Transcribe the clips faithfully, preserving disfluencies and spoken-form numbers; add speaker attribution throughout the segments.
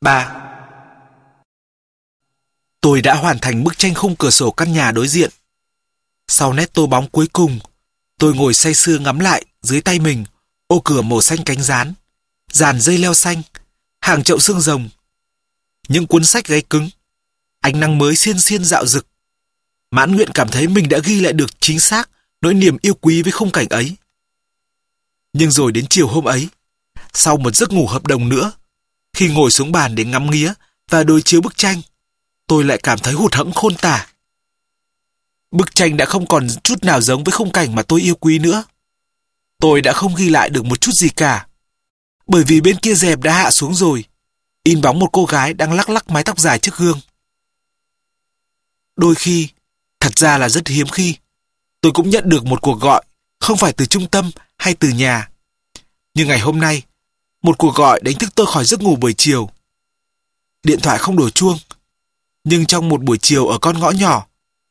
Speaker 1: ba. Tôi đã hoàn thành bức tranh khung cửa sổ căn nhà đối diện. Sau nét tô bóng cuối cùng, tôi ngồi say sưa ngắm lại dưới tay mình ô cửa màu xanh cánh gián, dàn dây leo xanh, hàng chậu xương rồng, những cuốn sách gáy cứng, ánh nắng mới xiên xiên dạo rực. Mãn nguyện cảm thấy mình đã ghi lại được chính xác nỗi niềm yêu quý với khung cảnh ấy. Nhưng rồi đến chiều hôm ấy, sau một giấc ngủ hợp đồng nữa, khi ngồi xuống bàn để ngắm nghía và đối chiếu bức tranh, tôi lại cảm thấy hụt hẫng khôn tả. Bức tranh đã không còn chút nào giống với khung cảnh mà tôi yêu quý nữa. Tôi đã không ghi lại được một chút gì cả, bởi vì bên kia rèm đã hạ xuống rồi, in bóng một cô gái đang lắc lắc mái tóc dài trước gương. Đôi khi, thật ra là rất hiếm khi, tôi cũng nhận được một cuộc gọi, không phải từ trung tâm hay từ nhà. Nhưng ngày hôm nay, một cuộc gọi đánh thức tôi khỏi giấc ngủ buổi chiều. Điện thoại không đổ chuông, nhưng trong một buổi chiều ở con ngõ nhỏ,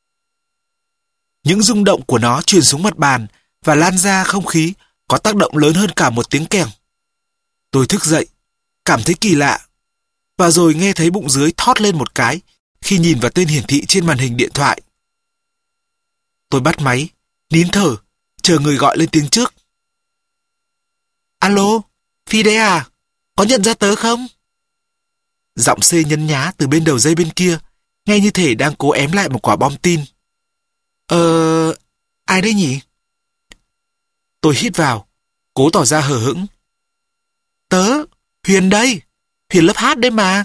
Speaker 1: những rung động của nó truyền xuống mặt bàn và lan ra không khí có tác động lớn hơn cả một tiếng kèn. Tôi thức dậy, cảm thấy kỳ lạ, và rồi nghe thấy bụng dưới thót lên một cái khi nhìn vào tên hiển thị trên màn hình điện thoại. Tôi bắt máy, nín thở, chờ người gọi lên tiếng trước. Alo, Phi đấy à? Có nhận ra tớ không? Giọng C nhấn nhá từ bên đầu dây bên kia, nghe như thể đang cố ém lại một quả bom tin. Ờ... ai đấy nhỉ? Tôi hít vào, cố tỏ ra hờ hững. Tớ, Huyền đây, Huyền lớp hát đấy mà.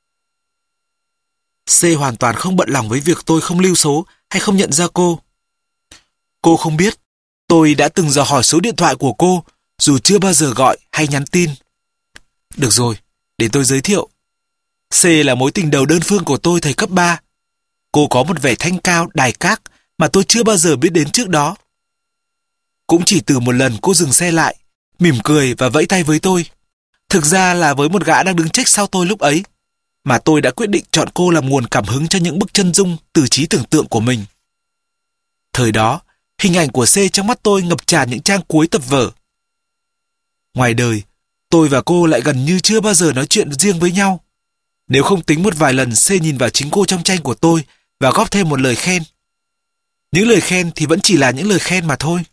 Speaker 1: C hoàn toàn không bận lòng với việc tôi không lưu số hay không nhận ra cô. Cô không biết, tôi đã từng dò hỏi số điện thoại của cô, dù chưa bao giờ gọi hay nhắn tin. Được rồi, để tôi giới thiệu. C là mối tình đầu đơn phương của tôi thời cấp ba. Cô có một vẻ thanh cao, đài các mà tôi chưa bao giờ biết đến trước đó. Cũng chỉ từ một lần cô dừng xe lại, mỉm cười và vẫy tay với tôi. Thực ra là với một gã đang đứng check sau tôi lúc ấy, mà tôi đã quyết định chọn cô làm nguồn cảm hứng cho những bức chân dung từ trí tưởng tượng của mình. Thời đó, hình ảnh của C trong mắt tôi ngập tràn những trang cuối tập vở. Ngoài đời, tôi và cô lại gần như chưa bao giờ nói chuyện riêng với nhau. Nếu không tính một vài lần C nhìn vào chính cô trong tranh của tôi và góp thêm một lời khen. Những lời khen thì vẫn chỉ là những lời khen mà thôi.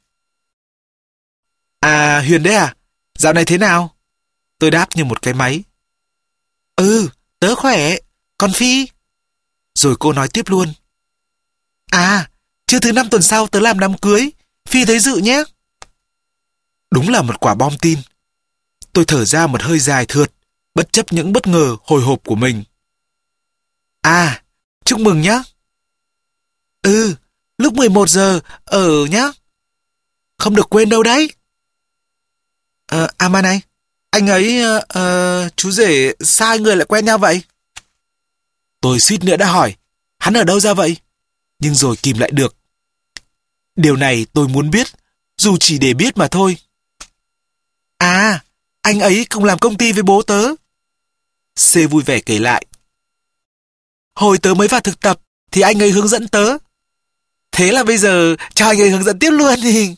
Speaker 1: À, Huyền đấy à? Dạo này thế nào? Tôi đáp như một cái máy. Ừ, tớ khỏe. Còn Phi? Rồi cô nói tiếp luôn. À, trưa thứ năm tuần sau tớ làm đám cưới. Phi tới dự nhé. Đúng là một quả bom tin. Tôi thở ra một hơi dài thượt, bất chấp những bất ngờ hồi hộp của mình. À, chúc mừng nhá. Ừ, lúc mười một giờ, ở nhá. Không được quên đâu đấy. Ờ, à mà này, anh ấy, ờ, uh, chú rể, sao hai người lại quen nhau vậy? Tôi suýt nữa đã hỏi, hắn ở đâu ra vậy? Nhưng rồi kìm lại được. Điều này tôi muốn biết, dù chỉ để biết mà thôi. À, anh ấy cùng làm công ty với bố tớ. C vui vẻ kể lại. Hồi tớ mới vào thực tập, thì anh ấy hướng dẫn tớ. Thế là bây giờ cho anh ấy hướng dẫn tiếp luôn thì...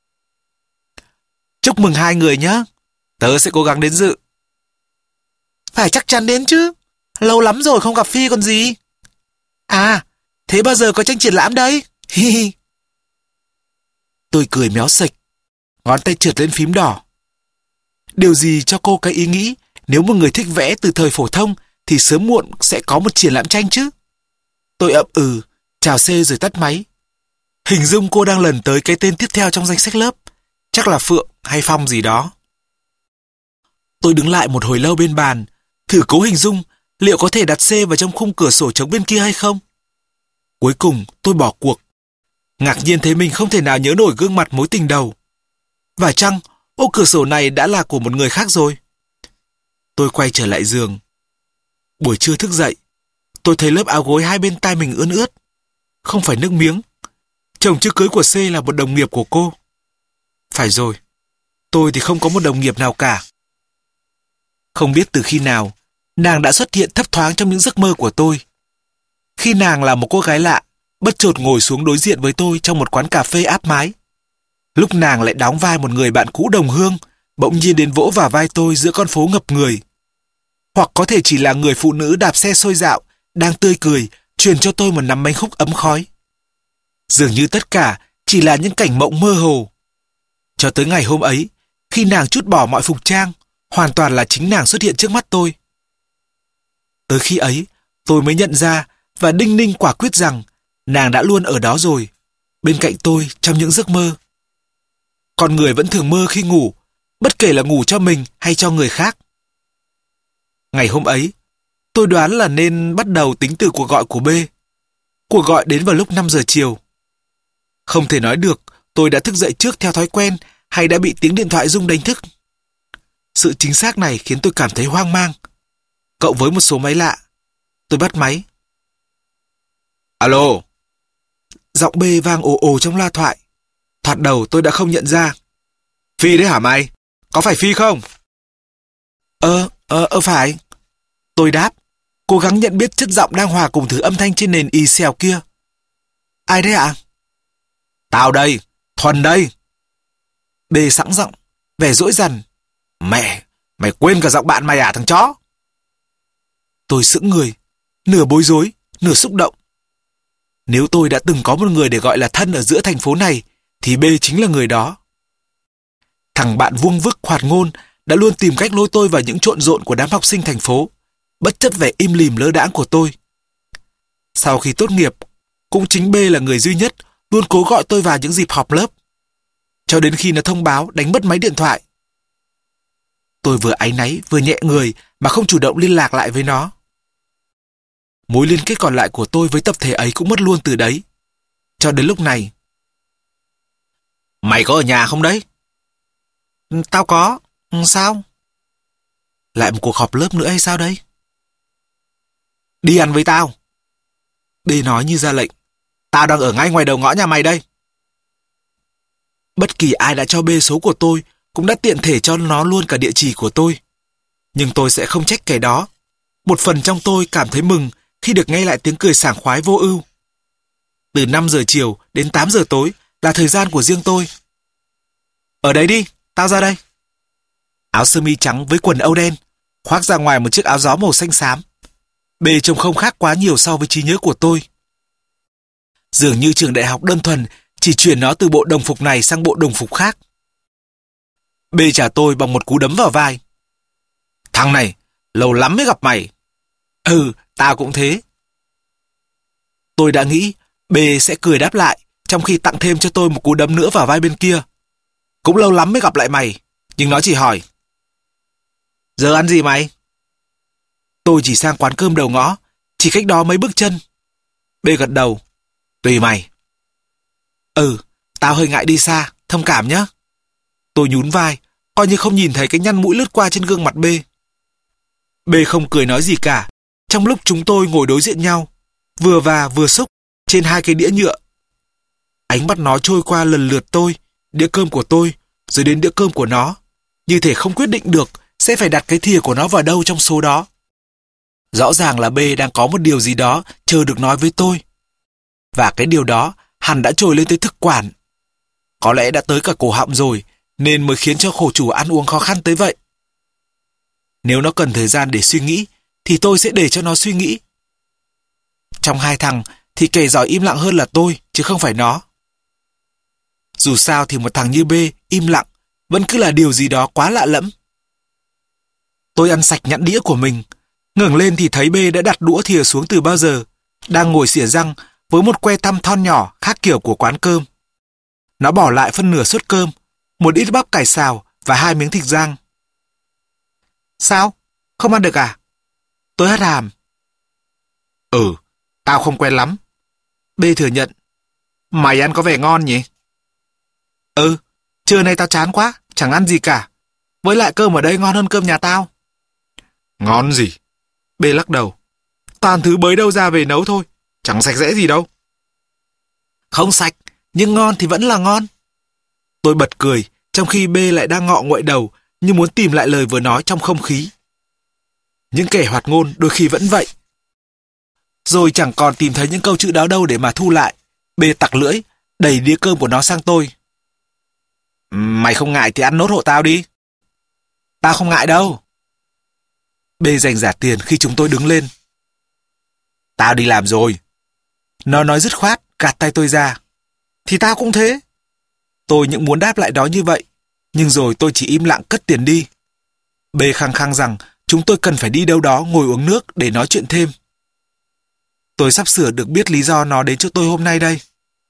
Speaker 1: Chúc mừng hai người nhé. Tớ sẽ cố gắng đến dự. Phải chắc chắn đến chứ. Lâu lắm rồi không gặp Phi còn gì. À, thế bao giờ có tranh triển lãm đây? Tôi cười méo sạch, ngón tay trượt lên phím đỏ. Điều gì cho cô cái ý nghĩ nếu một người thích vẽ từ thời phổ thông thì sớm muộn sẽ có một triển lãm tranh chứ? Tôi ậm ừ, chào C rồi tắt máy. Hình dung cô đang lần tới cái tên tiếp theo trong danh sách lớp. Chắc là Phượng hay Phong gì đó. Tôi đứng lại một hồi lâu bên bàn, thử cố hình dung liệu có thể đặt C vào trong khung cửa sổ trống bên kia hay không. Cuối cùng tôi bỏ cuộc. Ngạc nhiên thấy mình không thể nào nhớ nổi gương mặt mối tình đầu. Và chăng ô cửa sổ này đã là của một người khác rồi? Tôi quay trở lại giường. Buổi trưa thức dậy, tôi thấy lớp áo gối hai bên tai mình ướt ướt. Không phải nước miếng. Chồng chưa cưới của C là một đồng nghiệp của cô. Phải rồi, tôi thì không có một đồng nghiệp nào cả. Không biết từ khi nào, nàng đã xuất hiện thấp thoáng trong những giấc mơ của tôi. Khi nàng là một cô gái lạ, bất chợt ngồi xuống đối diện với tôi trong một quán cà phê áp mái. Lúc nàng lại đóng vai một người bạn cũ đồng hương, bỗng nhiên đến vỗ vào vai tôi giữa con phố ngập người. Hoặc có thể chỉ là người phụ nữ đạp xe xôi dạo, đang tươi cười, truyền cho tôi một nắm bánh khúc ấm khói. Dường như tất cả chỉ là những cảnh mộng mơ hồ. Cho tới ngày hôm ấy, khi nàng trút bỏ mọi phục trang, hoàn toàn là chính nàng xuất hiện trước mắt tôi. Tới khi ấy, tôi mới nhận ra và đinh ninh quả quyết rằng nàng đã luôn ở đó rồi, bên cạnh tôi trong những giấc mơ. Con người vẫn thường mơ khi ngủ, bất kể là ngủ cho mình hay cho người khác. Ngày hôm ấy, tôi đoán là nên bắt đầu tính từ cuộc gọi của B. Cuộc gọi đến vào lúc năm giờ chiều. Không thể nói được tôi đã thức dậy trước theo thói quen hay đã bị tiếng điện thoại rung đánh thức. Sự chính xác này khiến tôi cảm thấy hoang mang. Cộng với một số máy lạ, tôi bắt máy. Alo. Giọng B vang ồ ồ trong loa thoại. Thoạt đầu tôi đã không nhận ra. Phi đấy hả mày? Có phải Phi không? Ờ, ờ, ờ phải. Tôi đáp, cố gắng nhận biết chất giọng đang hòa cùng thứ âm thanh trên nền y xèo kia. Ai đấy ạ? Tao đây, Thuần đây. B sẵn giọng, vẻ dỗi dằn. Mẹ, mày quên cả giọng bạn mày à thằng chó? Tôi sững người, nửa bối rối, nửa xúc động. Nếu tôi đã từng có một người để gọi là thân ở giữa thành phố này, thì B chính là người đó. Thằng bạn vuông vức hoạt ngôn đã luôn tìm cách lôi tôi vào những trộn rộn của đám học sinh thành phố, bất chấp vẻ im lìm lơ đãng của tôi. Sau khi tốt nghiệp, cũng chính B là người duy nhất luôn cố gọi tôi vào những dịp họp lớp, cho đến khi nó thông báo đánh mất máy điện thoại. Tôi vừa áy náy vừa nhẹ người mà không chủ động liên lạc lại với nó. Mối liên kết còn lại của tôi với tập thể ấy cũng mất luôn từ đấy. Cho đến lúc này. Mày có ở nhà không đấy? Tao có. Sao? Lại một cuộc họp lớp nữa hay sao đấy? Đi ăn với tao. B nói như ra lệnh. Tao đang ở ngay ngoài đầu ngõ nhà mày đây. Bất kỳ ai đã cho B số của tôi cũng đã tiện thể cho nó luôn cả địa chỉ của tôi. Nhưng tôi sẽ không trách kẻ đó. Một phần trong tôi cảm thấy mừng khi được nghe lại tiếng cười sảng khoái vô ưu. Từ năm giờ chiều đến tám giờ tối là thời gian của riêng tôi. Ở đấy đi, tao ra đây. Áo sơ mi trắng với quần âu đen, khoác ra ngoài một chiếc áo gió màu xanh xám. B trông không khác quá nhiều so với trí nhớ của tôi. Dường như trường đại học đơn thuần chỉ chuyển nó từ bộ đồng phục này sang bộ đồng phục khác. B trả tôi bằng một cú đấm vào vai. Thằng này, lâu lắm mới gặp mày. Ừ, tao cũng thế. Tôi đã nghĩ B sẽ cười đáp lại, trong khi tặng thêm cho tôi một cú đấm nữa vào vai bên kia. Cũng lâu lắm mới gặp lại mày, nhưng nó chỉ hỏi. Giờ ăn gì mày? Tôi chỉ sang quán cơm đầu ngõ, chỉ cách đó mấy bước chân. B gật đầu. Tùy mày. Ừ, tao hơi ngại đi xa, thông cảm nhé. Tôi nhún vai, coi như không nhìn thấy cái nhăn mũi lướt qua trên gương mặt B. B không cười nói gì cả, trong lúc chúng tôi ngồi đối diện nhau, vừa và vừa xúc, trên hai cái đĩa nhựa. Ánh mắt nó trôi qua lần lượt tôi, đĩa cơm của tôi, rồi đến đĩa cơm của nó, như thể không quyết định được sẽ phải đặt cái thìa của nó vào đâu trong số đó. Rõ ràng là B đang có một điều gì đó chờ được nói với tôi. Và cái điều đó hẳn đã trồi lên tới thực quản. Có lẽ đã tới cả cổ họng rồi, nên mới khiến cho khổ chủ ăn uống khó khăn tới vậy. Nếu nó cần thời gian để suy nghĩ, thì tôi sẽ để cho nó suy nghĩ. Trong hai thằng, thì kẻ giỏi im lặng hơn là tôi, chứ không phải nó. Dù sao thì một thằng như B im lặng vẫn cứ là điều gì đó quá lạ lẫm. Tôi ăn sạch nhãn đĩa của mình, ngẩng lên thì thấy B đã đặt đũa thìa xuống từ bao giờ, đang ngồi xỉa răng với một que tăm thon nhỏ khác kiểu của quán cơm. Nó bỏ lại phân nửa suất cơm, một ít bắp cải xào và hai miếng thịt rang. Sao? Không ăn được à? Tôi hất hàm. Ừ, tao không quen lắm. B thừa nhận. Mày ăn có vẻ ngon nhỉ? Ừ, trưa nay tao chán quá, chẳng ăn gì cả. Với lại cơm ở đây ngon hơn cơm nhà tao. Ngon gì? B lắc đầu. Toàn thứ bới đâu ra về nấu thôi, chẳng sạch sẽ gì đâu. Không sạch, nhưng ngon thì vẫn là ngon. Tôi bật cười, trong khi B lại đang ngọ nguậy đầu, như muốn tìm lại lời vừa nói trong không khí. Những kẻ hoạt ngôn đôi khi vẫn vậy. Rồi chẳng còn tìm thấy những câu chữ đó đâu để mà thu lại. B tặc lưỡi, đẩy đĩa cơm của nó sang tôi. Mày không ngại thì ăn nốt hộ tao đi. Tao không ngại đâu. B B giành giả tiền khi chúng tôi đứng lên. Tao đi làm rồi. Nó nói dứt khoát, gạt tay tôi ra. Thì tao cũng thế. Tôi những muốn đáp lại đó như vậy, nhưng rồi tôi chỉ im lặng cất tiền đi. B khăng khăng rằng chúng tôi cần phải đi đâu đó ngồi uống nước để nói chuyện thêm. Tôi sắp sửa được biết lý do nó đến chỗ tôi hôm nay đây.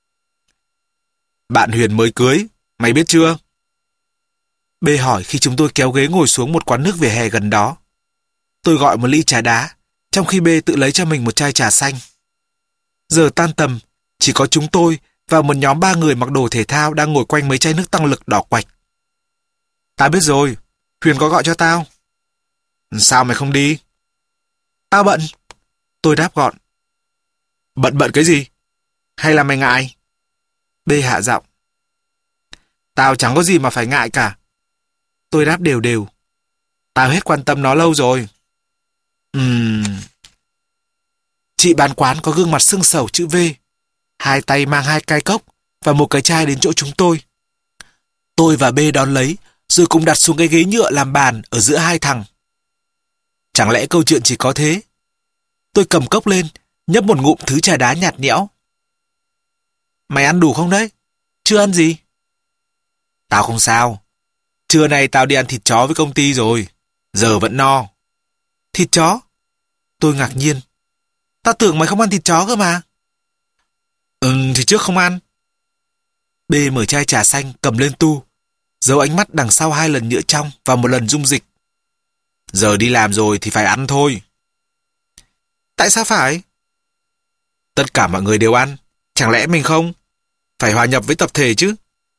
Speaker 1: Bạn Huyền mới cưới, mày biết chưa? B hỏi khi chúng tôi kéo ghế ngồi xuống một quán nước vỉa hè gần đó. Tôi gọi một ly trà đá, trong khi B tự lấy cho mình một chai trà xanh. Giờ tan tầm, chỉ có chúng tôi và một nhóm ba người mặc đồ thể thao đang ngồi quanh mấy chai nước tăng lực đỏ quạch. Tao biết rồi, Huyền có gọi cho tao. Sao mày không đi? Tao bận. Tôi đáp gọn. Bận bận cái gì? Hay là mày ngại? B hạ giọng. Tao chẳng có gì mà phải ngại cả. Tôi đáp đều đều. Tao hết quan tâm nó lâu rồi. Ừm... Chị bán quán có gương mặt sưng sầu chữ V, hai tay mang hai cái cốc và một cái chai đến chỗ chúng tôi. Tôi và B đón lấy, rồi cùng đặt xuống cái ghế nhựa làm bàn ở giữa hai thằng. Chẳng lẽ câu chuyện chỉ có thế? Tôi cầm cốc lên, nhấp một ngụm thứ trà đá nhạt nhẽo. Mày ăn đủ không đấy? Chưa ăn gì? Tao không sao. Trưa nay tao đi ăn thịt chó với công ty rồi. Giờ vẫn no. Thịt chó? Tôi ngạc nhiên. Tao tưởng mày không ăn thịt chó cơ mà. Ừ, thì trước không ăn. B mở chai trà xanh cầm lên tu, giấu ánh mắt đằng sau hai lần nhựa trong và một lần dung dịch. Giờ đi làm rồi thì phải ăn thôi. Tại sao phải? Tất cả mọi người đều ăn. Chẳng lẽ mình không? Phải hòa nhập với tập thể chứ.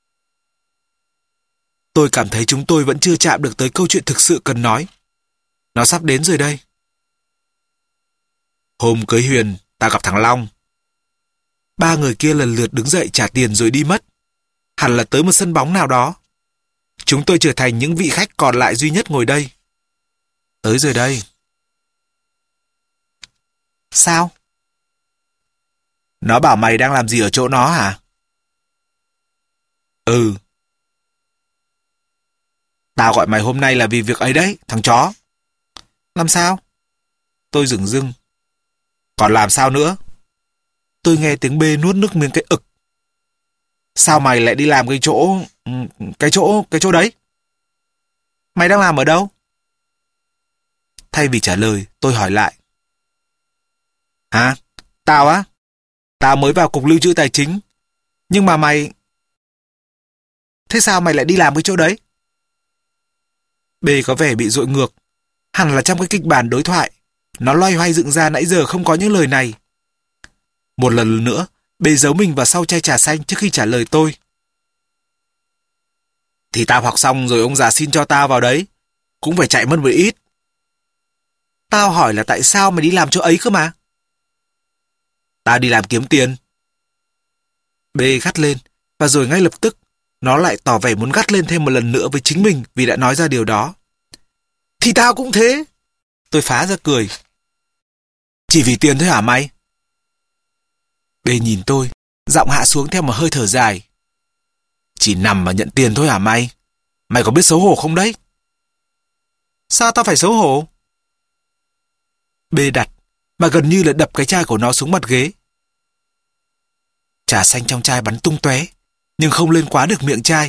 Speaker 1: Tôi cảm thấy chúng tôi vẫn chưa chạm được tới câu chuyện thực sự cần nói. Nó sắp đến rồi đây. Hôm cưới Huyền, tao gặp thằng Long. Ba người kia lần lượt đứng dậy trả tiền rồi đi mất. Hẳn là tới một sân bóng nào đó. Chúng tôi trở thành những vị khách còn lại duy nhất ngồi đây. Tới rồi đây. Sao? Nó bảo mày đang làm gì ở chỗ nó hả? Ừ. Tao gọi mày hôm nay là vì việc ấy đấy, thằng chó. Làm sao? Tôi dửng dưng. Còn làm sao nữa? Tôi nghe tiếng B nuốt nước miếng cái ực. Sao mày lại đi làm cái chỗ... Cái chỗ... Cái chỗ đấy? Mày đang làm ở đâu? Thay vì trả lời, tôi hỏi lại. Hả? Tao á? Tao mới vào cục lưu trữ tài chính. Nhưng mà mày... Thế sao mày lại đi làm cái chỗ đấy? B có vẻ bị dội ngược. Hẳn là trong cái kịch bản đối thoại, nó loay hoay dựng ra nãy giờ không có những lời này. Một lần nữa, B giấu mình vào sau chai trà xanh trước khi trả lời tôi. Thì tao học xong rồi ông già xin cho tao vào đấy. Cũng phải chạy mất một ít. Tao hỏi là tại sao mày đi làm chỗ ấy cơ mà? Tao đi làm kiếm tiền. B gắt lên, và rồi ngay lập tức, nó lại tỏ vẻ muốn gắt lên thêm một lần nữa với chính mình vì đã nói ra điều đó. Thì tao cũng thế. Tôi phá ra cười. Chỉ vì tiền thôi hả mày? B nhìn tôi, giọng hạ xuống theo một hơi thở dài. Chỉ nằm mà nhận tiền thôi hả mày? Mày có biết xấu hổ không đấy? Sao tao phải xấu hổ? B đặt, mà gần như là đập cái chai của nó xuống mặt ghế. Trà xanh trong chai bắn tung tóe, nhưng không lên quá được miệng chai.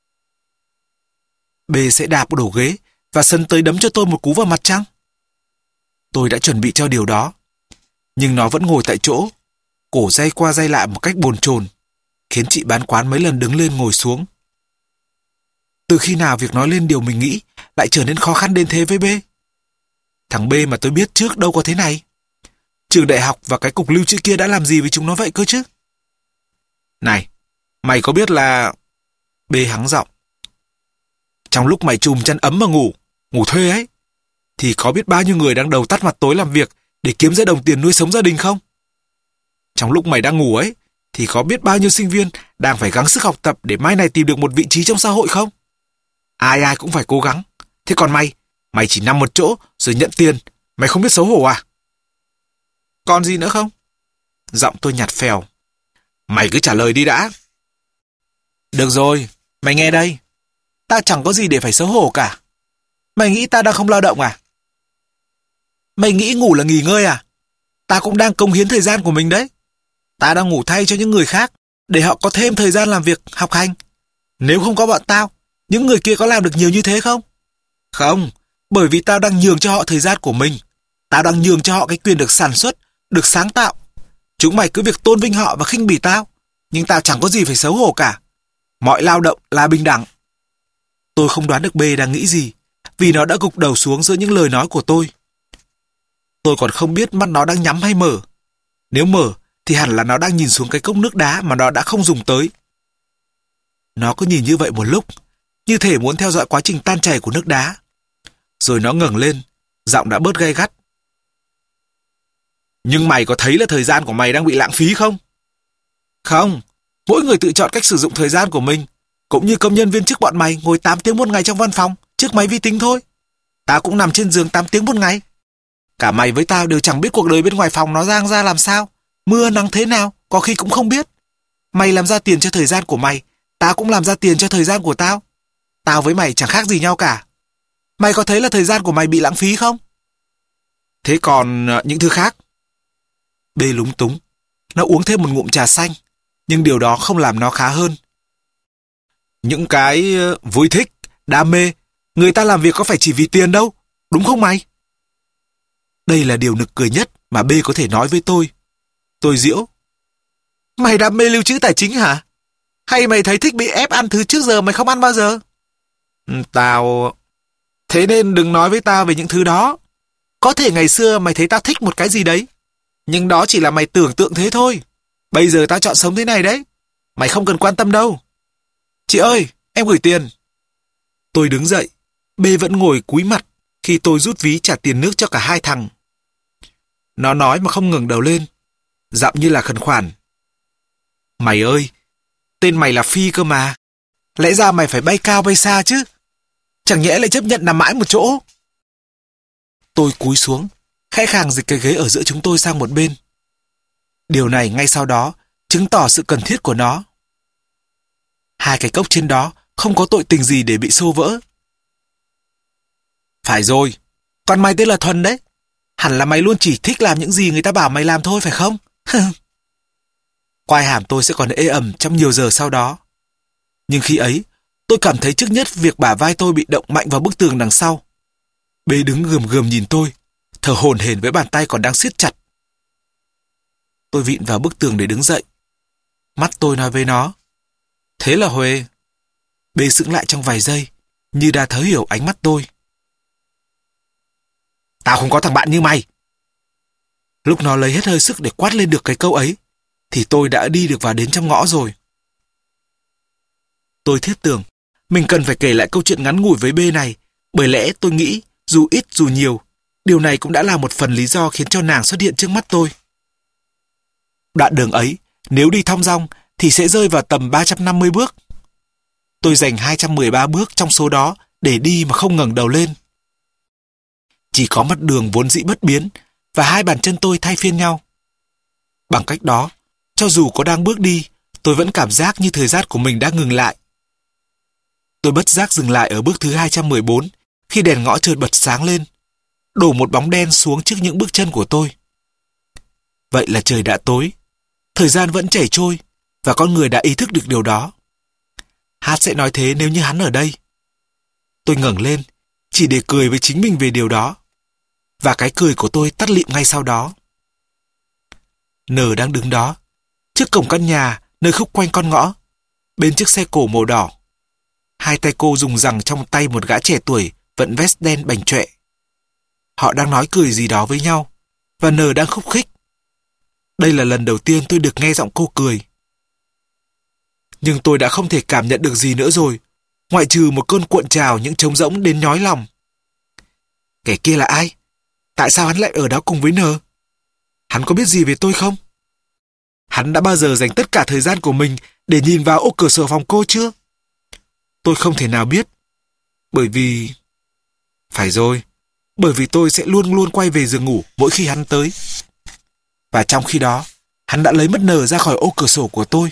Speaker 1: B sẽ đạp đổ ghế và sân tới đấm cho tôi một cú vào mặt chăng? Tôi đã chuẩn bị cho điều đó. Nhưng nó vẫn ngồi tại chỗ, cổ day qua day lại một cách bồn chồn, khiến chị bán quán mấy lần đứng lên ngồi xuống. Từ khi nào việc nói lên điều mình nghĩ lại trở nên khó khăn đến thế với B? Thằng B mà tôi biết trước đâu có thế này. Trường đại học và cái cục lưu trữ kia đã làm gì với chúng nó vậy cơ chứ? Này, mày có biết là... B hắng giọng. Trong lúc mày chùm chăn ấm mà ngủ, ngủ thuê ấy, thì có biết bao nhiêu người đang đầu tắt mặt tối làm việc để kiếm ra đồng tiền nuôi sống gia đình không? Trong lúc mày đang ngủ ấy, thì có biết bao nhiêu sinh viên đang phải gắng sức học tập để mai này tìm được một vị trí trong xã hội không? Ai ai cũng phải cố gắng. Thế còn mày, mày chỉ nằm một chỗ rồi nhận tiền, mày không biết xấu hổ à? Còn gì nữa không? Giọng tôi nhạt phèo. Mày cứ trả lời đi đã. Được rồi, mày nghe đây. Ta chẳng có gì để phải xấu hổ cả. Mày nghĩ ta đang không lao động à? Mày nghĩ ngủ là nghỉ ngơi à? Ta cũng đang cống hiến thời gian của mình đấy. Ta đang ngủ thay cho những người khác, để họ có thêm thời gian làm việc, học hành. Nếu không có bọn tao, những người kia có làm được nhiều như thế không? Không, bởi vì tao đang nhường cho họ thời gian của mình. Tao đang nhường cho họ cái quyền được sản xuất, được sáng tạo. Chúng mày cứ việc tôn vinh họ và khinh bỉ tao, nhưng tao chẳng có gì phải xấu hổ cả. Mọi lao động là bình đẳng. Tôi không đoán được B đang nghĩ gì, vì nó đã gục đầu xuống giữa những lời nói của tôi. Tôi còn không biết mắt nó đang nhắm hay mở. Nếu mở, thì hẳn là nó đang nhìn xuống cái cốc nước đá mà nó đã không dùng tới. Nó cứ nhìn như vậy một lúc, như thể muốn theo dõi quá trình tan chảy của nước đá. Rồi nó ngẩng lên, giọng đã bớt gay gắt. Nhưng mày có thấy là thời gian của mày đang bị lãng phí không? Không, mỗi người tự chọn cách sử dụng thời gian của mình, cũng như công nhân viên chức bọn mày ngồi tám tiếng một ngày trong văn phòng, trước máy vi tính thôi. Tao cũng nằm trên giường tám tiếng một ngày. Cả mày với tao đều chẳng biết cuộc đời bên ngoài phòng nó giang ra làm sao, mưa nắng thế nào, có khi cũng không biết. Mày làm ra tiền cho thời gian của mày, tao cũng làm ra tiền cho thời gian của tao. Tao với mày chẳng khác gì nhau cả. Mày có thấy là thời gian của mày bị lãng phí không? Thế còn những thứ khác? B lúng túng. Nó uống thêm một ngụm trà xanh, nhưng điều đó không làm nó khá hơn. Những cái vui thích, đam mê, người ta làm việc có phải chỉ vì tiền đâu, đúng không mày? Đây là điều nực cười nhất mà B có thể nói với tôi. Tôi giễu. Mày đam mê lưu trữ tài chính hả? Hay mày thấy thích bị ép ăn thứ trước giờ mày không ăn bao giờ? Tao... Thế nên đừng nói với tao về những thứ đó. Có thể ngày xưa mày thấy tao thích một cái gì đấy, nhưng đó chỉ là mày tưởng tượng thế thôi. Bây giờ tao chọn sống thế này đấy. Mày không cần quan tâm đâu. Chị ơi, em gửi tiền. Tôi đứng dậy. B vẫn ngồi cúi mặt khi tôi rút ví trả tiền nước cho cả hai thằng. Nó nói mà không ngẩng đầu lên, giọng như là khẩn khoản. Mày ơi, tên mày là Phi cơ mà. Lẽ ra mày phải bay cao bay xa chứ. Chẳng nhẽ lại chấp nhận nằm mãi một chỗ. Tôi cúi xuống, khẽ khàng dịch cái ghế ở giữa chúng tôi sang một bên. Điều này ngay sau đó chứng tỏ sự cần thiết của nó. Hai cái cốc trên đó không có tội tình gì để bị xô vỡ. Phải rồi, còn mày tên là Thuần đấy. Hẳn là mày luôn chỉ thích làm những gì người ta bảo mày làm thôi phải không? Quai hàm tôi sẽ còn ê ẩm trong nhiều giờ sau đó. Nhưng khi ấy, tôi cảm thấy trước nhất việc bả vai tôi bị động mạnh vào bức tường đằng sau. B đứng gườm gườm nhìn tôi, thở hổn hển với bàn tay còn đang siết chặt. Tôi vịn vào bức tường để đứng dậy. Mắt tôi nói với nó. Thế là Huệ. B sững lại trong vài giây, như đã thấu hiểu ánh mắt tôi. Tao không có thằng bạn như mày. Lúc nó lấy hết hơi sức để quát lên được cái câu ấy, thì tôi đã đi được vào đến trong ngõ rồi. Tôi thiết tưởng mình cần phải kể lại câu chuyện ngắn ngủi với B này, bởi lẽ tôi nghĩ dù ít dù nhiều, điều này cũng đã là một phần lý do khiến cho nàng xuất hiện trước mắt tôi. Đoạn đường ấy, nếu đi thong dong thì sẽ rơi vào tầm ba trăm năm mươi bước. Tôi dành hai trăm mười ba bước trong số đó để đi mà không ngẩng đầu lên. Chỉ có mặt đường vốn dĩ bất biến và hai bàn chân tôi thay phiên nhau. Bằng cách đó, cho dù có đang bước đi, tôi vẫn cảm giác như thời gian của mình đã ngừng lại. Tôi bất giác dừng lại ở bước thứ hai trăm mười bốn khi đèn ngõ chợt bật sáng lên, đổ một bóng đen xuống trước những bước chân của tôi. Vậy là trời đã tối, thời gian vẫn chảy trôi và con người đã ý thức được điều đó. Hát sẽ nói thế nếu như hắn ở đây. Tôi ngẩng lên, chỉ để cười với chính mình về điều đó. Và cái cười của tôi tắt lịm ngay sau đó. N đang đứng đó, trước cổng căn nhà nơi khúc quanh con ngõ, bên chiếc xe cổ màu đỏ. Hai tay cô dùng giằng trong tay một gã trẻ tuổi vận vest đen bành trọe. Họ đang nói cười gì đó với nhau, và N đang khúc khích. Đây là lần đầu tiên tôi được nghe giọng cô cười. Nhưng tôi đã không thể cảm nhận được gì nữa rồi, ngoại trừ một cơn cuộn trào những trống rỗng đến nhói lòng. Kẻ kia là ai? Tại sao hắn lại ở đó cùng với N? Hắn có biết gì về tôi không? Hắn đã bao giờ dành tất cả thời gian của mình để nhìn vào ô cửa sổ phòng cô chưa? Tôi không thể nào biết. Bởi vì... Phải rồi, bởi vì tôi sẽ luôn luôn quay về giường ngủ mỗi khi hắn tới. Và trong khi đó, hắn đã lấy mất N ra khỏi ô cửa sổ của tôi.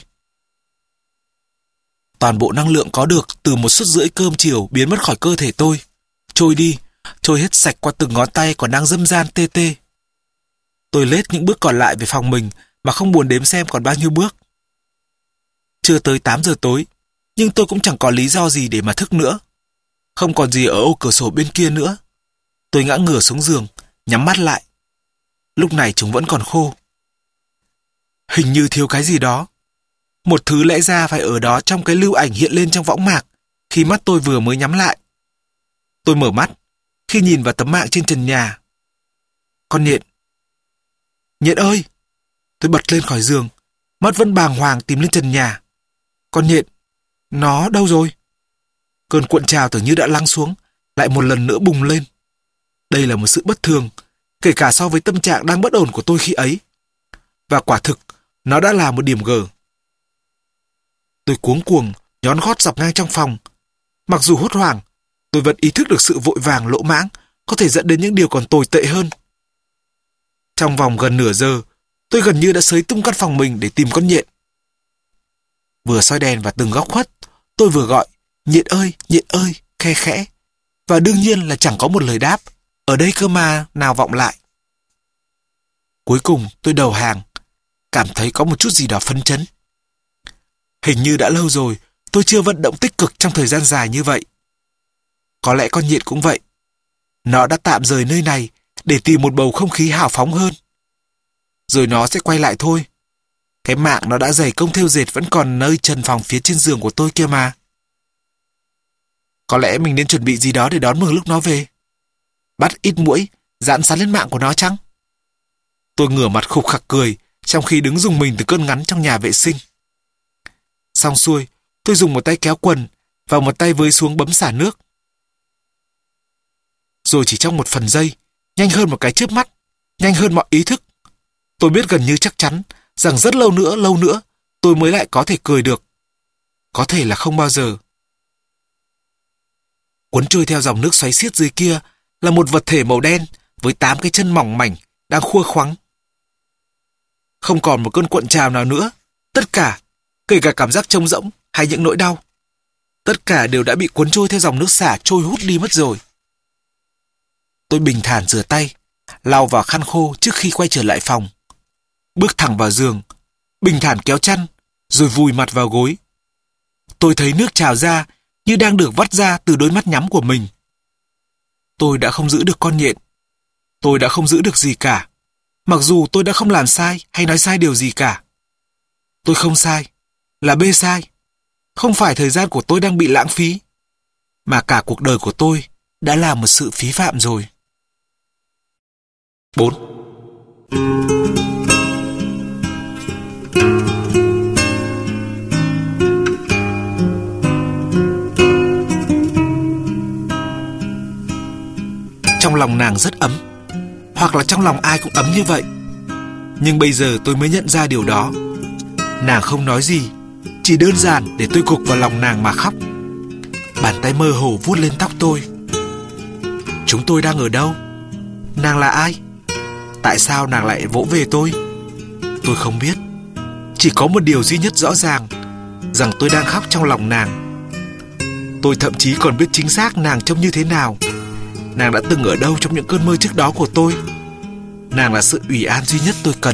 Speaker 1: Toàn bộ năng lượng có được từ một suất rưỡi cơm chiều biến mất khỏi cơ thể tôi, trôi đi, trôi hết sạch qua từng ngón tay còn đang dâm gian tê tê. Tôi lết những bước còn lại về phòng mình mà không buồn đếm xem còn bao nhiêu bước. Chưa tới tám giờ tối, nhưng tôi cũng chẳng có lý do gì để mà thức nữa. Không còn gì ở ô cửa sổ bên kia nữa. Tôi ngã ngửa xuống giường, nhắm mắt lại. Lúc này chúng vẫn còn khô. Hình như thiếu cái gì đó. Một thứ lẽ ra phải ở đó trong cái lưu ảnh hiện lên trong võng mạc khi mắt tôi vừa mới nhắm lại. Tôi mở mắt khi nhìn vào tấm mạng trên trần nhà. Con nhện. Nhện ơi! Tôi bật lên khỏi giường, mắt vẫn bàng hoàng tìm lên trần nhà. Con nhện, nó đâu rồi? Cơn cuộn trào tưởng như đã lắng xuống, lại một lần nữa bùng lên. Đây là một sự bất thường, kể cả so với tâm trạng đang bất ổn của tôi khi ấy. Và quả thực, nó đã là một điểm G. Tôi cuống cuồng, nhón gót dọc ngang trong phòng. Mặc dù hốt hoảng, tôi vẫn ý thức được sự vội vàng lỗ mãng có thể dẫn đến những điều còn tồi tệ hơn. Trong vòng gần nửa giờ, tôi gần như đã xới tung căn phòng mình để tìm con nhện. Vừa soi đèn vào từng góc khuất, tôi vừa gọi, nhện ơi, nhện ơi, khe khẽ. Và đương nhiên là chẳng có một lời đáp, ở đây cơ mà nào vọng lại. Cuối cùng tôi đầu hàng, cảm thấy có một chút gì đó phấn chấn. Hình như đã lâu rồi, tôi chưa vận động tích cực trong thời gian dài như vậy. Có lẽ con nhện cũng vậy. Nó đã tạm rời nơi này để tìm một bầu không khí hào phóng hơn. Rồi nó sẽ quay lại thôi. Cái mạng nó đã dày công thêu dệt vẫn còn nơi trần phòng phía trên giường của tôi kia mà. Có lẽ mình nên chuẩn bị gì đó để đón mừng lúc nó về. Bắt ít muỗi, dán sắn lên mạng của nó chăng? Tôi ngửa mặt khục khặc cười, trong khi đứng rùng mình từ cơn ngắn trong nhà vệ sinh. Xong xuôi, tôi dùng một tay kéo quần và một tay với xuống bấm xả nước. Rồi chỉ trong một phần giây, nhanh hơn một cái chớp mắt, nhanh hơn mọi ý thức, tôi biết gần như chắc chắn rằng rất lâu nữa, lâu nữa, tôi mới lại có thể cười được. Có thể là không bao giờ. Cuốn trôi theo dòng nước xoáy xiết dưới kia là một vật thể màu đen với tám cái chân mỏng mảnh đang khua khoắng. Không còn một cơn cuộn trào nào nữa. Tất cả, kể cả cảm giác trống rỗng hay những nỗi đau, tất cả đều đã bị cuốn trôi theo dòng nước xả trôi hút đi mất rồi. Tôi bình thản rửa tay, lau vào khăn khô trước khi quay trở lại phòng. Bước thẳng vào giường, bình thản kéo chăn, rồi vùi mặt vào gối. Tôi thấy nước trào ra như đang được vắt ra từ đôi mắt nhắm của mình. Tôi đã không giữ được con nhện. Tôi đã không giữ được gì cả. Mặc dù tôi đã không làm sai hay nói sai điều gì cả. Tôi không sai, là B sai. Không phải thời gian của tôi đang bị lãng phí, mà cả cuộc đời của tôi đã là một sự phí phạm rồi. bốn. Trong lòng nàng rất ấm, hoặc là trong lòng ai cũng ấm như vậy. Nhưng bây giờ tôi mới nhận ra điều đó. Nàng không nói gì, chỉ đơn giản để tôi gục vào lòng nàng mà khóc. Bàn tay mơ hồ vuốt lên tóc tôi. Chúng tôi đang ở đâu? Nàng là ai? Tại sao nàng lại vỗ về tôi? Tôi không biết. Chỉ có một điều duy nhất rõ ràng, rằng tôi đang khóc trong lòng nàng. Tôi thậm chí còn biết chính xác nàng trông như thế nào. Nàng đã từng ở đâu trong những cơn mơ trước đó của tôi. Nàng là sự ủy an duy nhất tôi cần.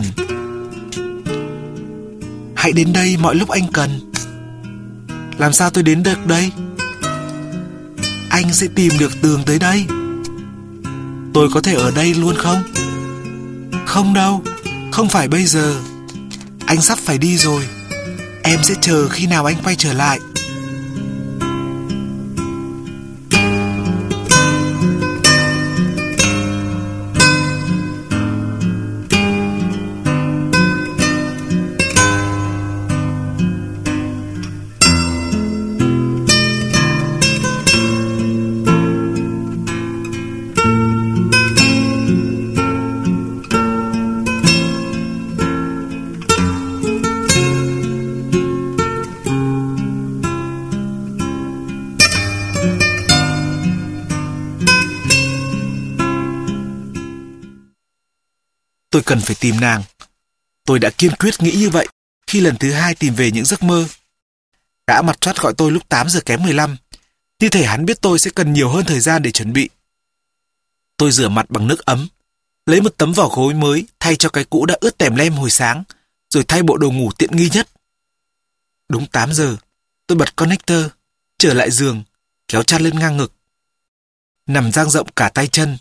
Speaker 1: Hãy đến đây mọi lúc anh cần. Làm sao tôi đến được đây? Anh sẽ tìm được Tường tới đây. Tôi có thể ở đây luôn không? Không đâu, không phải bây giờ. Anh sắp phải đi rồi. Em sẽ chờ khi nào anh quay trở lại. Tôi cần phải tìm nàng. Tôi đã kiên quyết nghĩ như vậy khi lần thứ hai tìm về những giấc mơ. Gã mặt chót gọi tôi lúc tám giờ kém mười lăm. Như thể hắn biết tôi sẽ cần nhiều hơn thời gian để chuẩn bị. Tôi rửa mặt bằng nước ấm, lấy một tấm vỏ gối mới thay cho cái cũ đã ướt tèm lem hồi sáng, rồi thay bộ đồ ngủ tiện nghi nhất. Đúng tám giờ, tôi bật connector, trở lại giường, kéo chăn lên ngang ngực, nằm dang rộng cả tay chân.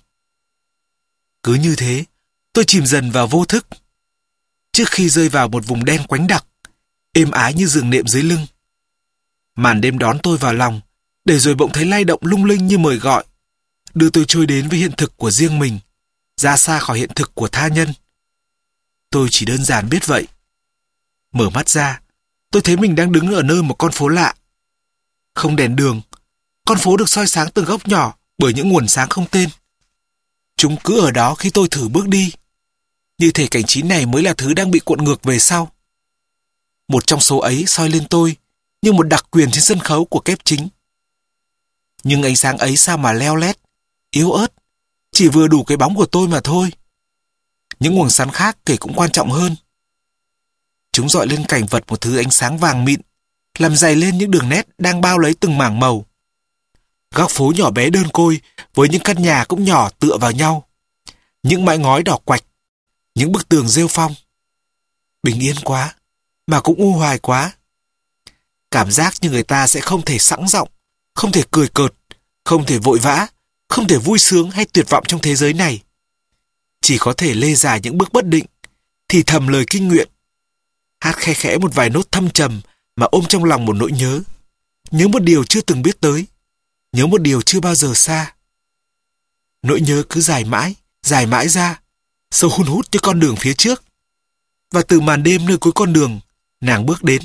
Speaker 1: Cứ như thế, tôi chìm dần vào vô thức, trước khi rơi vào một vùng đen quánh đặc, êm ái như giường nệm dưới lưng. Màn đêm đón tôi vào lòng, để rồi bỗng thấy lay động lung linh như mời gọi, đưa tôi trôi đến với hiện thực của riêng mình, ra xa khỏi hiện thực của tha nhân. Tôi chỉ đơn giản biết vậy. Mở mắt ra, tôi thấy mình đang đứng ở nơi một con phố lạ. Không đèn đường, con phố được soi sáng từng góc nhỏ bởi những nguồn sáng không tên. Chúng cứ ở đó khi tôi thử bước đi, như thể cảnh trí này mới là thứ đang bị cuộn ngược về sau. Một trong số ấy soi lên tôi như một đặc quyền trên sân khấu của kép chính. Nhưng ánh sáng ấy sao mà leo lét, yếu ớt, chỉ vừa đủ cái bóng của tôi mà thôi. Những nguồn sáng khác kể cũng quan trọng hơn. Chúng dọi lên cảnh vật một thứ ánh sáng vàng mịn, làm dày lên những đường nét đang bao lấy từng mảng màu. Góc phố nhỏ bé đơn côi với những căn nhà cũng nhỏ tựa vào nhau, những mái ngói đỏ quạch, những bức tường rêu phong. Bình yên quá, mà cũng u hoài quá. Cảm giác như người ta sẽ không thể sẵn giọng, không thể cười cợt, không thể vội vã, không thể vui sướng hay tuyệt vọng trong thế giới này. Chỉ có thể lê dài những bước bất định, thì thầm lời kinh nguyện, hát khe khẽ một vài nốt thâm trầm mà ôm trong lòng một nỗi nhớ. Nhớ một điều chưa từng biết tới, nhớ một điều chưa bao giờ xa. Nỗi nhớ cứ dài mãi, dài mãi ra, sâu hun hút như con đường phía trước. Và từ màn đêm nơi cuối con đường, nàng bước đến.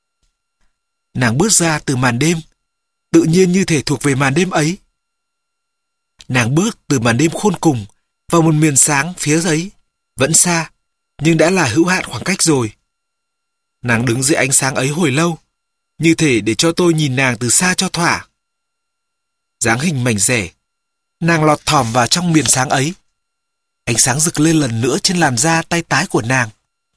Speaker 1: Nàng bước ra từ màn đêm, tự nhiên như thể thuộc về màn đêm ấy. Nàng bước từ màn đêm khôn cùng vào một miền sáng phía ấy, vẫn xa, nhưng đã là hữu hạn khoảng cách rồi. Nàng đứng dưới ánh sáng ấy hồi lâu, như thể để cho tôi nhìn nàng từ xa cho thỏa. Dáng hình mảnh rẻ, nàng lọt thỏm vào trong miền sáng ấy. Ánh sáng rực lên lần nữa trên làn da tay tái của nàng.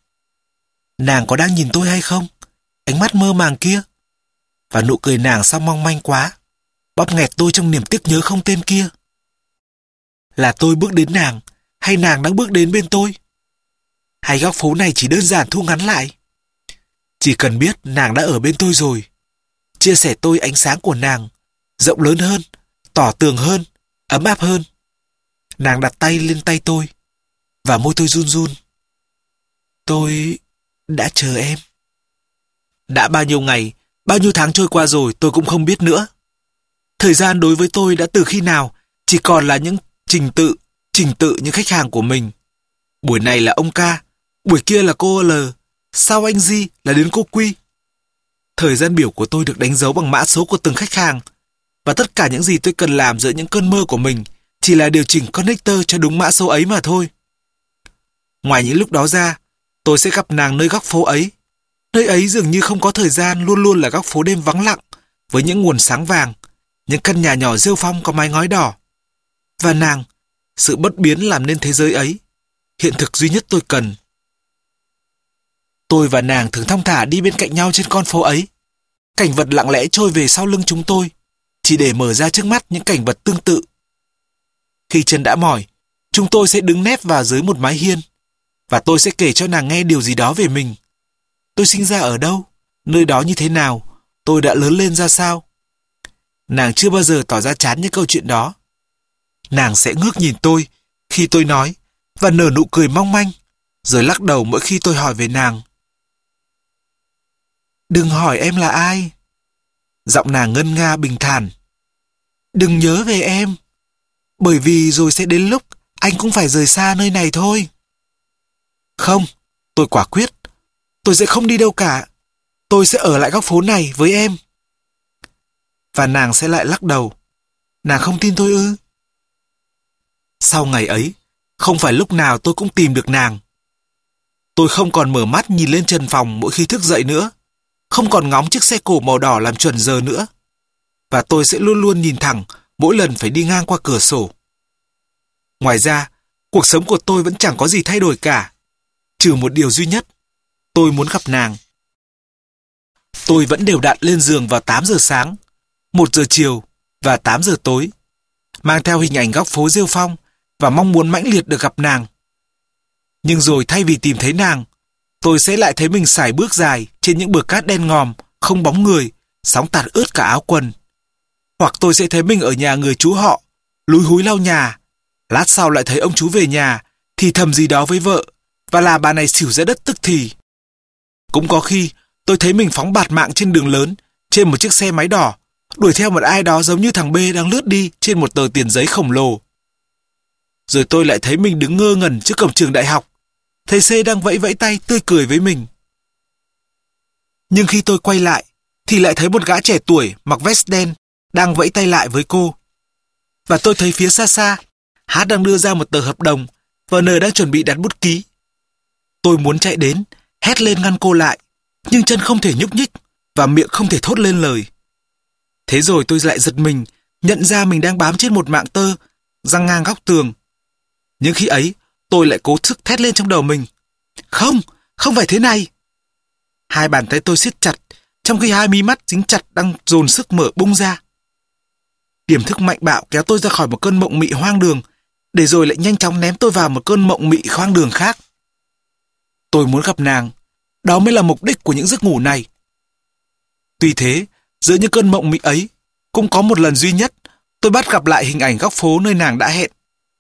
Speaker 1: Nàng có đang nhìn tôi hay không? Ánh mắt mơ màng kia. Và nụ cười nàng sao mong manh quá, bóp nghẹt tôi trong niềm tiếc nhớ không tên kia. Là tôi bước đến nàng, hay nàng đang bước đến bên tôi? Hay góc phố này chỉ đơn giản thu ngắn lại? Chỉ cần biết nàng đã ở bên tôi rồi, chia sẻ tôi ánh sáng của nàng, rộng lớn hơn, tỏ tường hơn, ấm áp hơn. Nàng đặt tay lên tay tôi, và môi tôi run run. Tôi đã chờ em. Đã bao nhiêu ngày, bao nhiêu tháng trôi qua rồi tôi cũng không biết nữa. Thời gian đối với tôi đã từ khi nào chỉ còn là những trình tự, trình tự như khách hàng của mình. Buổi này là ông K, buổi kia là cô L, sau anh Di là đến cô Quy. Thời gian biểu của tôi được đánh dấu bằng mã số của từng khách hàng, và tất cả những gì tôi cần làm giữa những cơn mơ của mình chỉ là điều chỉnh connector cho đúng mã số ấy mà thôi. Ngoài những lúc đó ra, tôi sẽ gặp nàng nơi góc phố ấy. Nơi ấy dường như không có thời gian, luôn luôn là góc phố đêm vắng lặng, với những nguồn sáng vàng, những căn nhà nhỏ rêu phong có mái ngói đỏ. Và nàng, sự bất biến làm nên thế giới ấy, hiện thực duy nhất tôi cần. Tôi và nàng thường thong thả đi bên cạnh nhau trên con phố ấy. Cảnh vật lặng lẽ trôi về sau lưng chúng tôi, chỉ để mở ra trước mắt những cảnh vật tương tự. Khi chân đã mỏi, chúng tôi sẽ đứng nép vào dưới một mái hiên, và tôi sẽ kể cho nàng nghe điều gì đó về mình. Tôi sinh ra ở đâu, nơi đó như thế nào, tôi đã lớn lên ra sao. Nàng chưa bao giờ tỏ ra chán những câu chuyện đó. Nàng sẽ ngước nhìn tôi khi tôi nói, và nở nụ cười mong manh, rồi lắc đầu mỗi khi tôi hỏi về nàng. Đừng hỏi em là ai. Giọng nàng ngân nga bình thản. Đừng nhớ về em, bởi vì rồi sẽ đến lúc anh cũng phải rời xa nơi này thôi. Không, tôi quả quyết. Tôi sẽ không đi đâu cả. Tôi sẽ ở lại góc phố này với em. Và nàng sẽ lại lắc đầu. Nàng không tin tôi ư? Sau ngày ấy, không phải lúc nào tôi cũng tìm được nàng. Tôi không còn mở mắt nhìn lên trần phòng mỗi khi thức dậy nữa. Không còn ngóng chiếc xe cổ màu đỏ làm chuẩn giờ nữa. Và tôi sẽ luôn luôn nhìn thẳng mỗi lần phải đi ngang qua cửa sổ. Ngoài ra, cuộc sống của tôi vẫn chẳng có gì thay đổi cả. Trừ một điều duy nhất. Tôi muốn gặp nàng. Tôi vẫn đều đặn lên giường vào tám giờ sáng, một giờ chiều và tám giờ tối, mang theo hình ảnh góc phố rêu phong và mong muốn mãnh liệt được gặp nàng. Nhưng rồi thay vì tìm thấy nàng, tôi sẽ lại thấy mình sải bước dài trên những bờ cát đen ngòm, không bóng người, sóng tạt ướt cả áo quần. Hoặc tôi sẽ thấy mình ở nhà người chú họ, lúi húi lau nhà. Lát sau lại thấy ông chú về nhà, thì thầm gì đó với vợ, và là bà này xỉu ra đất tức thì. Cũng có khi tôi thấy mình phóng bạt mạng trên đường lớn, trên một chiếc xe máy đỏ, đuổi theo một ai đó giống như thằng B đang lướt đi trên một tờ tiền giấy khổng lồ. Rồi tôi lại thấy mình đứng ngơ ngẩn trước cổng trường đại học, thầy C đang vẫy vẫy tay tươi cười với mình. Nhưng khi tôi quay lại, thì lại thấy một gã trẻ tuổi mặc vest đen đang vẫy tay lại với cô. Và tôi thấy phía xa xa, H đang đưa ra một tờ hợp đồng và N đang chuẩn bị đặt bút ký. Tôi muốn chạy đến, hét lên ngăn cô lại, nhưng chân không thể nhúc nhích và miệng không thể thốt lên lời. Thế rồi tôi lại giật mình, nhận ra mình đang bám trên một mạng tơ giăng ngang góc tường. Nhưng khi ấy, tôi lại cố sức thét lên trong đầu mình. Không, không phải thế này. Hai bàn tay tôi siết chặt, trong khi hai mí mắt dính chặt đang dồn sức mở bung ra. Tiềm thức mạnh bạo kéo tôi ra khỏi một cơn mộng mị hoang đường, để rồi lại nhanh chóng ném tôi vào một cơn mộng mị hoang đường khác. Tôi muốn gặp nàng, đó mới là mục đích của những giấc ngủ này. Tuy thế, giữa những cơn mộng mị ấy, cũng có một lần duy nhất tôi bắt gặp lại hình ảnh góc phố nơi nàng đã hẹn.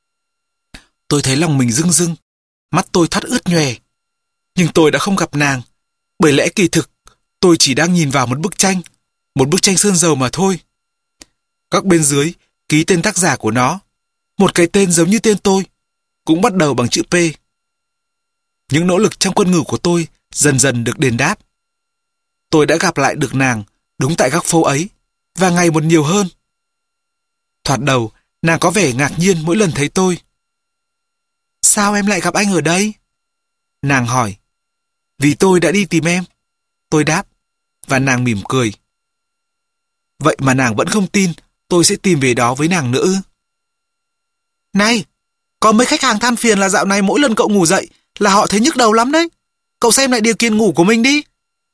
Speaker 1: Tôi thấy lòng mình rưng rưng, mắt tôi thắt ướt nhòe. Nhưng tôi đã không gặp nàng, bởi lẽ kỳ thực tôi chỉ đang nhìn vào một bức tranh, một bức tranh sơn dầu mà thôi. Các bên dưới ký tên tác giả của nó, một cái tên giống như tên tôi, cũng bắt đầu bằng chữ P. Những nỗ lực trong quân ngủ của tôi dần dần được đền đáp. Tôi đã gặp lại được nàng đúng tại góc phố ấy, và ngày một nhiều hơn. Thoạt đầu, nàng có vẻ ngạc nhiên mỗi lần thấy tôi. Sao em lại gặp anh ở đây? Nàng hỏi. Vì tôi đã đi tìm em. Tôi đáp, và nàng mỉm cười. Vậy mà nàng vẫn không tin tôi sẽ tìm về đó với nàng nữa ư? Này, có mấy khách hàng than phiền là dạo này mỗi lần cậu ngủ dậy là họ thấy nhức đầu lắm đấy. Cậu xem lại điều kiện ngủ của mình đi.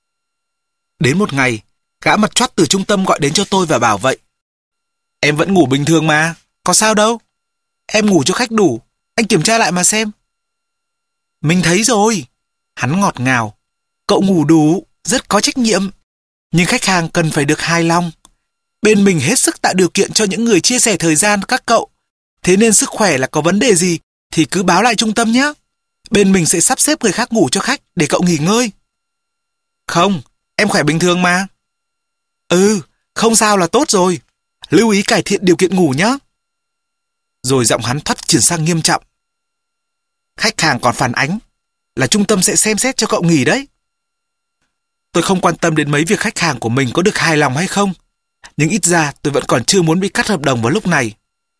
Speaker 1: Đến một ngày, gã mặt choắt từ trung tâm gọi đến cho tôi và bảo vậy. Em vẫn ngủ bình thường mà, có sao đâu. Em ngủ cho khách đủ, anh kiểm tra lại mà xem. Mình thấy rồi. Hắn ngọt ngào. Cậu ngủ đủ, rất có trách nhiệm. Nhưng khách hàng cần phải được hài lòng. Bên mình hết sức tạo điều kiện cho những người chia sẻ thời gian các cậu. Thế nên sức khỏe là có vấn đề gì thì cứ báo lại trung tâm nhé. Bên mình sẽ sắp xếp người khác ngủ cho khách để cậu nghỉ ngơi. Không, em khỏe bình thường mà. Ừ, không sao là tốt rồi. Lưu ý cải thiện điều kiện ngủ nhé. Rồi giọng hắn thoắt chuyển sang nghiêm trọng. Khách hàng còn phản ánh là trung tâm sẽ xem xét cho cậu nghỉ đấy. Tôi không quan tâm đến mấy việc khách hàng của mình có được hài lòng hay không. Nhưng ít ra tôi vẫn còn chưa muốn bị cắt hợp đồng vào lúc này.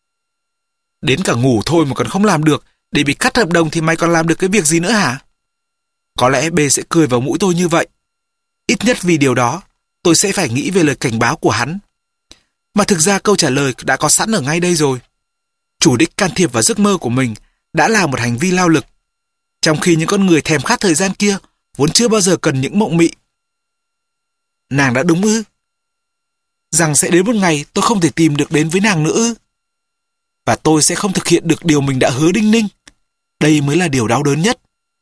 Speaker 1: Đến cả ngủ thôi mà còn không làm được, để bị cắt hợp đồng thì mày còn làm được cái việc gì nữa hả? Có lẽ B sẽ cười vào mũi tôi như vậy. Ít nhất vì điều đó, tôi sẽ phải nghĩ về lời cảnh báo của hắn. Mà thực ra câu trả lời đã có sẵn ở ngay đây rồi. Chủ đích can thiệp vào giấc mơ của mình đã là một hành vi lao lực, trong khi những con người thèm khát thời gian kia vốn chưa bao giờ cần những mộng mị. Nàng đã đúng ư? Rằng sẽ đến một ngày tôi không thể tìm được đến với nàng nữa ư? Và tôi sẽ không thực hiện được điều mình đã hứa đinh ninh. Đây mới là điều đau đớn nhất.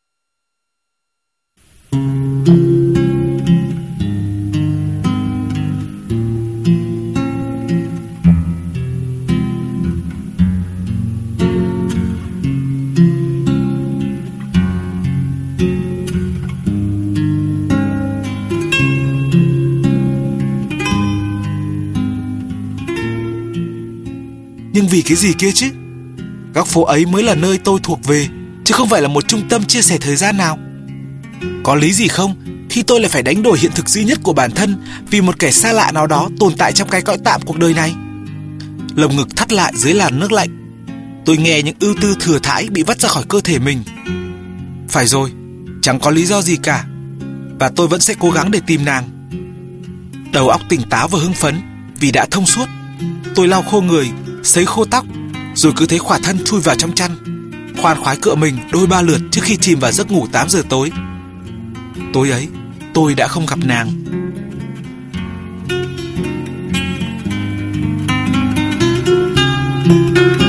Speaker 1: Nhưng vì cái gì kia chứ? Góc phố ấy mới là nơi tôi thuộc về, chứ không phải là một trung tâm chia sẻ thời gian nào. Có lý gì không khi tôi lại phải đánh đổi hiện thực duy nhất của bản thân vì một kẻ xa lạ nào đó tồn tại trong cái cõi tạm cuộc đời này? Lồng ngực thắt lại dưới làn nước lạnh. Tôi nghe những ưu tư thừa thãi bị vắt ra khỏi cơ thể mình. Phải rồi, chẳng có lý do gì cả, và tôi vẫn sẽ cố gắng để tìm nàng. Đầu óc tỉnh táo và hưng phấn vì đã thông suốt. Tôi lau khô người, sấy khô tóc, rồi cứ thế khỏa thân chui vào trong chăn, khoan khoái cựa mình đôi ba lượt trước khi chìm vào giấc ngủ tám giờ tối. Tối ấy, tôi đã không gặp nàng. Thank you.